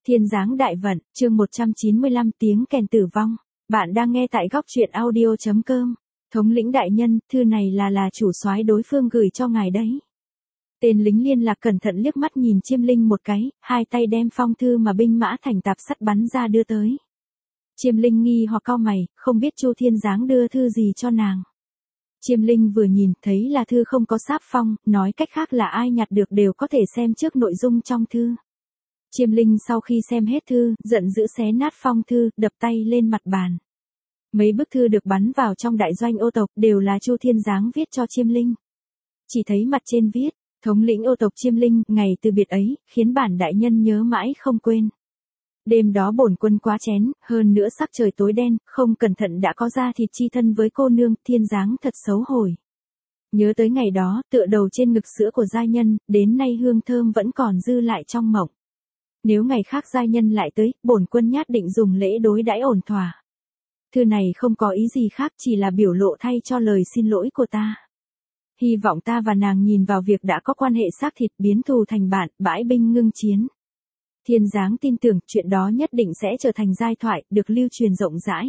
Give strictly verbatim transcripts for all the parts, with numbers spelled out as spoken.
Thiên Giáng Đại Vận, chương một trăm chín mươi lăm tiếng kèn tử vong. Bạn đang nghe tại góc truyện audio chấm com. Thống lĩnh đại nhân, thư này là là chủ soái đối phương gửi cho ngài đấy. Tên lính liên lạc cẩn thận liếc mắt nhìn Chiêm Linh một cái, hai tay đem phong thư mà binh mã thành tạp sắt bắn ra đưa tới. Chiêm Linh nghi hoặc cau mày, không biết Chu Thiên Giáng đưa thư gì cho nàng. Chiêm Linh vừa nhìn thấy là thư không có sáp phong, nói cách khác là ai nhặt được đều có thể xem trước nội dung trong thư. Chiêm Linh sau khi xem hết thư, giận dữ xé nát phong thư, đập tay lên mặt bàn. Mấy bức thư được bắn vào trong đại doanh ô tộc đều là Chu Thiên Giáng viết cho Chiêm Linh. Chỉ thấy mặt trên viết, thống lĩnh ô tộc Chiêm Linh, ngày từ biệt ấy, khiến bản đại nhân nhớ mãi không quên. Đêm đó bổn quân quá chén, hơn nữa sắc trời tối đen, không cẩn thận đã có ra thịt chi thân với cô nương, Thiên Giáng thật xấu hổ. Nhớ tới ngày đó, tựa đầu trên ngực sữa của giai nhân, đến nay hương thơm vẫn còn dư lại trong mộng. Nếu ngày khác giai nhân lại tới, bổn quân nhát định dùng lễ đối đãi ổn thỏa. Thư này không có ý gì khác, chỉ là biểu lộ thay cho lời xin lỗi của ta. Hy vọng ta và nàng nhìn vào việc đã có quan hệ xác thịt biến thù thành bạn, bãi binh ngưng chiến. Thiên Giáng tin tưởng chuyện đó nhất định sẽ trở thành giai thoại, được lưu truyền rộng rãi.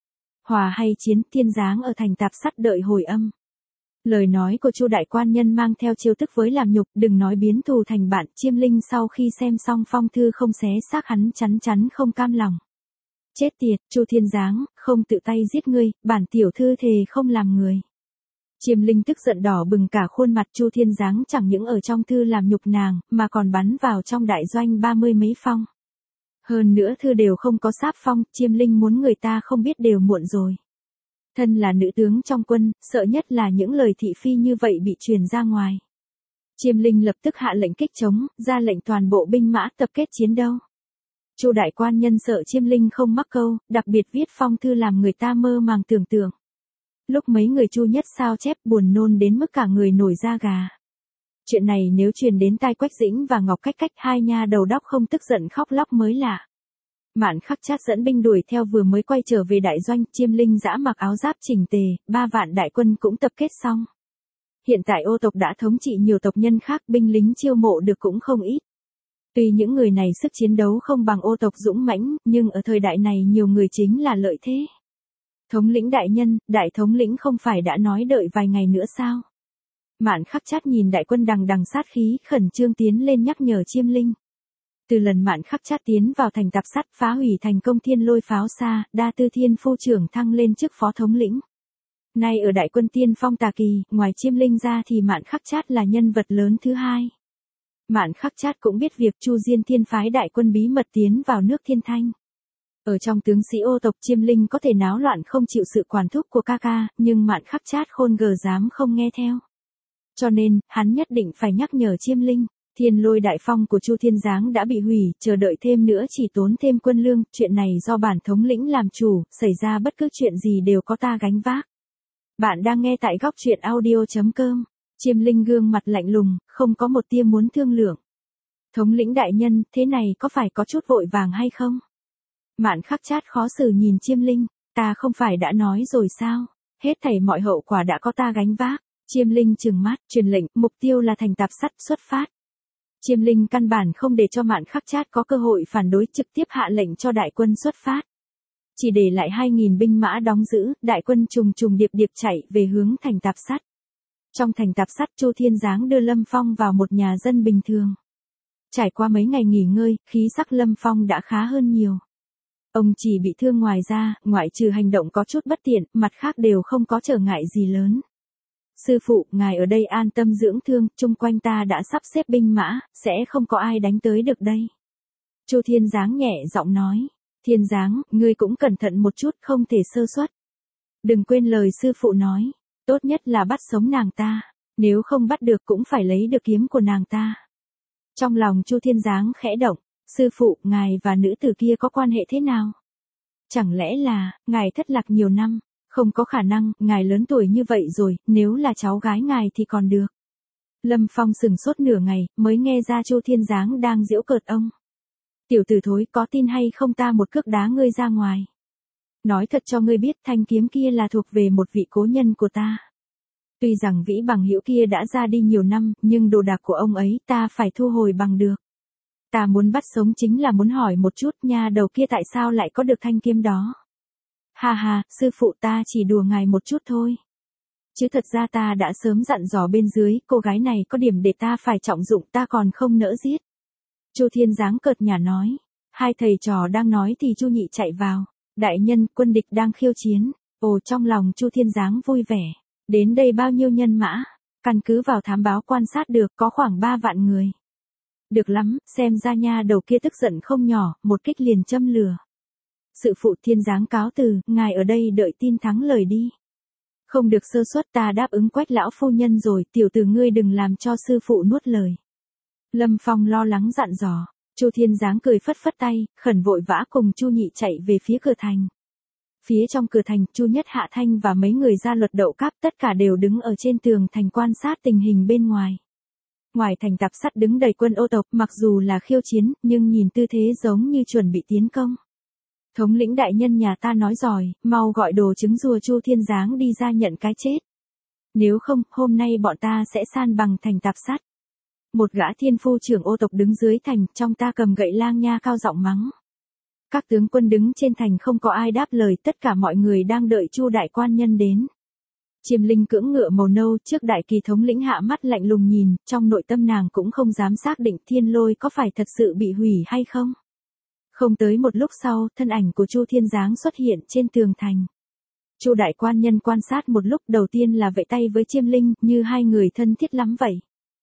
Hòa hay chiến, Thiên Giáng ở thành tạp sắt đợi hồi âm. Lời nói của Chu đại quan nhân mang theo chiêu thức với làm nhục, đừng nói biến thù thành bạn. Chiêm Linh sau khi xem xong phong thư không xé xác hắn chắn chắn không cam lòng. Chết tiệt, Chu Thiên Giáng, không tự tay giết ngươi, bản tiểu thư thề không làm người. Chiêm Linh tức giận đỏ bừng cả khuôn mặt. Chu Thiên Giáng chẳng những ở trong thư làm nhục nàng, mà còn bắn vào trong đại doanh ba mươi mấy phong. Hơn nữa thư đều không có sáp phong, Chiêm Linh muốn người ta không biết đều muộn rồi. Thân là nữ tướng trong quân, sợ nhất là những lời thị phi như vậy bị truyền ra ngoài. Chiêm Linh lập tức hạ lệnh kích chống, ra lệnh toàn bộ binh mã tập kết chiến đấu. Chu đại quan nhân sợ Chiêm Linh không mắc câu, đặc biệt viết phong thư làm người ta mơ màng tưởng tượng. Lúc mấy người Chu nhất sao chép buồn nôn đến mức cả người nổi da gà. Chuyện này nếu truyền đến tai Quách Dĩnh và Ngọc Cách Cách, hai nha đầu đốc không tức giận khóc lóc mới lạ. Mạn Khắc Trát dẫn binh đuổi theo vừa mới quay trở về đại doanh, Chiêm Linh dã mặc áo giáp chỉnh tề, ba vạn đại quân cũng tập kết xong. Hiện tại ô tộc đã thống trị nhiều tộc nhân khác, binh lính chiêu mộ được cũng không ít. Tuy những người này sức chiến đấu không bằng ô tộc dũng mãnh, nhưng ở thời đại này nhiều người chính là lợi thế. Thống lĩnh đại nhân, đại thống lĩnh không phải đã nói đợi vài ngày nữa sao? Mạn Khắc Trát nhìn đại quân đằng đằng sát khí, khẩn trương tiến lên nhắc nhở Chiêm Linh. Từ lần Mạn Khắc Trát tiến vào thành tạp sắt phá hủy thành công thiên lôi pháo xa, đa tư thiên phu trưởng thăng lên chức phó thống lĩnh. Nay ở đại quân tiên phong tà kỳ, ngoài Chiêm Linh ra thì Mạn Khắc Trát là nhân vật lớn thứ hai. Mạn Khắc Trát cũng biết việc Chu Diên Thiên phái đại quân bí mật tiến vào nước Thiên Thanh. Ở trong tướng sĩ ô tộc, Chiêm Linh có thể náo loạn không chịu sự quản thúc của ca ca, nhưng Mạn Khắc Trát khôn gờ dám không nghe theo. Cho nên, hắn nhất định phải nhắc nhở Chiêm Linh. Thiên lôi đại phong của Chu Thiên Giáng đã bị hủy, chờ đợi thêm nữa chỉ tốn thêm quân lương, chuyện này do bản thống lĩnh làm chủ, xảy ra bất cứ chuyện gì đều có ta gánh vác. Bạn đang nghe tại góc truyện audio chấm com. Chiêm Linh gương mặt lạnh lùng, không có một tia muốn thương lượng. Thống lĩnh đại nhân, thế này có phải có chút vội vàng hay không? Mạn Khắc Trát khó xử nhìn Chiêm Linh, ta không phải đã nói rồi sao? Hết thảy mọi hậu quả đã có ta gánh vác. Chiêm Linh trừng mắt, truyền lệnh, mục tiêu là thành tạp sắt, xuất phát. Chiêm Linh căn bản không để cho Mạn Khắc Trát có cơ hội phản đối, trực tiếp hạ lệnh cho đại quân xuất phát. Chỉ để lại hai nghìn binh mã đóng giữ, đại quân trùng trùng điệp điệp chạy về hướng thành tạp sắt. Trong thành tạp sắt, Chu Thiên Giáng đưa Lâm Phong vào một nhà dân bình thường. Trải qua mấy ngày nghỉ ngơi, khí sắc Lâm Phong đã khá hơn nhiều. Ông chỉ bị thương ngoài ra, ngoại trừ hành động có chút bất tiện, mặt khác đều không có trở ngại gì lớn. Sư phụ, ngài ở đây an tâm dưỡng thương, chung quanh ta đã sắp xếp binh mã, sẽ không có ai đánh tới được đây. Chu Thiên Giáng nhẹ giọng nói. Thiên Giáng, ngươi cũng cẩn thận một chút, không thể sơ suất. Đừng quên lời sư phụ nói, tốt nhất là bắt sống nàng ta, nếu không bắt được cũng phải lấy được kiếm của nàng ta. Trong lòng Chu Thiên Giáng khẽ động, sư phụ, ngài và nữ tử kia có quan hệ thế nào? Chẳng lẽ là, ngài thất lạc nhiều năm? Không có khả năng, ngài lớn tuổi như vậy rồi, nếu là cháu gái ngài thì còn được. Lâm Phong sừng sốt nửa ngày, mới nghe ra Chu Thiên Giáng đang giễu cợt ông. Tiểu tử thối, có tin hay không ta một cước đá ngươi ra ngoài. Nói thật cho ngươi biết, thanh kiếm kia là thuộc về một vị cố nhân của ta. Tuy rằng vĩ bằng hữu kia đã ra đi nhiều năm, nhưng đồ đạc của ông ấy ta phải thu hồi bằng được. Ta muốn bắt sống chính là muốn hỏi một chút nha đầu kia tại sao lại có được thanh kiếm đó. Ha ha, sư phụ ta chỉ đùa ngài một chút thôi. Chứ thật ra ta đã sớm dặn dò bên dưới, cô gái này có điểm để ta phải trọng dụng ta còn không nỡ giết. Chu Thiên Giáng cợt nhả nói. Hai thầy trò đang nói thì Chu Nhị chạy vào. Đại nhân, quân địch đang khiêu chiến. Ồ, trong lòng Chu Thiên Giáng vui vẻ. Đến đây bao nhiêu nhân mã? Căn cứ vào thám báo quan sát được có khoảng ba vạn người. Được lắm, xem ra nha đầu kia tức giận không nhỏ, một kích liền châm lửa. Sự phụ Thiên Giáng cáo từ, ngài ở đây đợi tin thắng lời đi. Không được sơ suất, ta đáp ứng Quách lão phu nhân rồi, tiểu tử ngươi đừng làm cho sư phụ nuốt lời. Lâm Phong lo lắng dặn dò. Chu Thiên Giáng cười phất phất tay, khẩn vội vã cùng Chu Nhị chạy về phía cửa thành. Phía trong cửa thành, Chu Nhất Hạ Thanh và mấy người gia luật đậu cáp tất cả đều đứng ở trên tường thành quan sát tình hình bên ngoài. Ngoài thành tạp sắt đứng đầy quân ô tộc, mặc dù là khiêu chiến, nhưng nhìn tư thế giống như chuẩn bị tiến công. Thống lĩnh đại nhân nhà ta nói giỏi, mau gọi đồ trứng rùa Chu Thiên Giáng đi ra nhận cái chết. Nếu không, hôm nay bọn ta sẽ san bằng thành tạp sắt. Một gã thiên phu trưởng ô tộc đứng dưới thành, trong ta cầm gậy lang nha cao giọng mắng. Các tướng quân đứng trên thành không có ai đáp lời, tất cả mọi người đang đợi Chu đại quan nhân đến. Chiêm Linh cưỡng ngựa màu nâu trước đại kỳ thống lĩnh hạ mắt lạnh lùng nhìn, trong nội tâm nàng cũng không dám xác định thiên lôi có phải thật sự bị hủy hay không. Không tới một lúc sau, thân ảnh của Chu Thiên Giáng xuất hiện trên tường thành. Chu đại quan nhân quan sát một lúc, đầu tiên là vẫy tay với Chiêm Linh, như hai người thân thiết lắm vậy.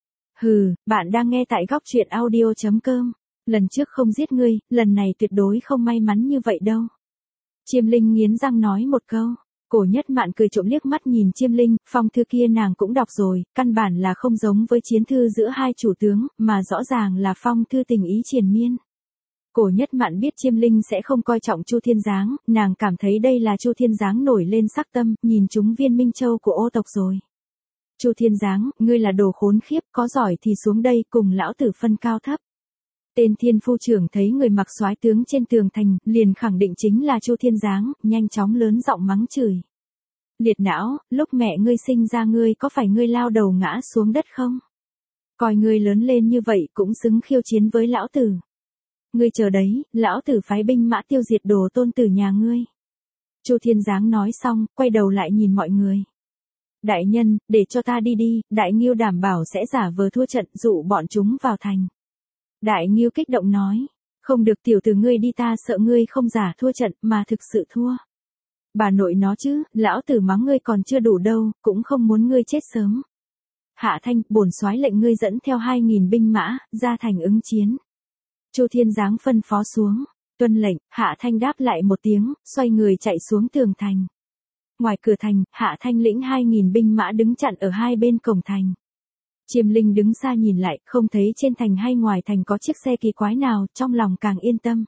Hừ, bạn đang nghe tại góc truyện audio chấm com. Lần trước không giết ngươi, lần này tuyệt đối không may mắn như vậy đâu. Chiêm Linh nghiến răng nói một câu. Cổ Nhất Mạn cười trộm liếc mắt nhìn Chiêm Linh, phong thư kia nàng cũng đọc rồi, căn bản là không giống với chiến thư giữa hai chủ tướng, mà rõ ràng là phong thư tình ý triền miên. Cổ Nhất Mạn biết Chiêm Linh sẽ không coi trọng Chu Thiên Giáng, nàng cảm thấy đây là Chu Thiên Giáng nổi lên sắc tâm, nhìn chúng viên minh châu của ô tộc rồi. Chu Thiên Giáng, ngươi là đồ khốn khiếp, có giỏi thì xuống đây cùng lão tử phân cao thấp. Tên thiên phu trưởng thấy người mặc soái tướng trên tường thành, liền khẳng định chính là Chu Thiên Giáng, nhanh chóng lớn giọng mắng chửi. Liệt não, lúc mẹ ngươi sinh ra ngươi có phải ngươi lao đầu ngã xuống đất không? Coi ngươi lớn lên như vậy cũng xứng khiêu chiến với lão tử. Ngươi chờ đấy, lão tử phái binh mã tiêu diệt đồ tôn tử nhà ngươi. Chu Thiên Giáng nói xong, quay đầu lại nhìn mọi người. Đại nhân, để cho ta đi đi, Đại Ngưu đảm bảo sẽ giả vờ thua trận dụ bọn chúng vào thành. Đại Ngưu kích động nói, không được tiểu tử ngươi đi, ta sợ ngươi không giả thua trận mà thực sự thua. Bà nội nó chứ, lão tử mắng ngươi còn chưa đủ đâu, cũng không muốn ngươi chết sớm. Hạ Thanh, bổn soái lệnh ngươi dẫn theo hai nghìn binh mã, ra thành ứng chiến. Chu Thiên Giáng phân phó xuống, tuân lệnh, Hạ Thanh đáp lại một tiếng, xoay người chạy xuống tường thành. Ngoài cửa thành, Hạ Thanh lĩnh hai nghìn binh mã đứng chặn ở hai bên cổng thành. Chiêm Linh đứng xa nhìn lại, không thấy trên thành hay ngoài thành có chiếc xe kỳ quái nào, trong lòng càng yên tâm.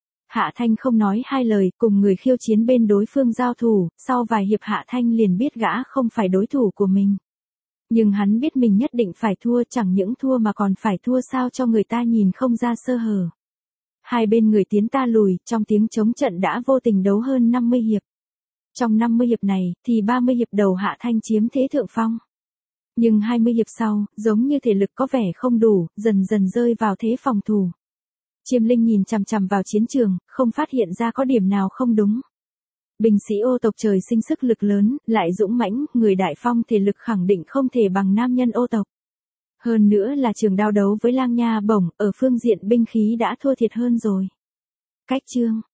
Hạ Thanh không nói hai lời, cùng người khiêu chiến bên đối phương giao thủ, sau vài hiệp Hạ Thanh liền biết gã không phải đối thủ của mình. Nhưng hắn biết mình nhất định phải thua, chẳng những thua mà còn phải thua sao cho người ta nhìn không ra sơ hở. Hai bên người tiến ta lùi, trong tiếng chống trận đã vô tình đấu hơn năm mươi hiệp. Trong năm mươi hiệp này, thì ba mươi hiệp đầu Hạ Thanh chiếm thế thượng phong. Nhưng hai mươi hiệp sau, giống như thể lực có vẻ không đủ, dần dần rơi vào thế phòng thủ. Chiêm Linh nhìn chằm chằm vào chiến trường, không phát hiện ra có điểm nào không đúng. Binh sĩ ô tộc trời sinh sức lực lớn, lại dũng mãnh, người đại phong thể lực khẳng định không thể bằng nam nhân ô tộc. Hơn nữa là trường đao đấu với lang nha bổng, ở phương diện binh khí đã thua thiệt hơn rồi. Cách chương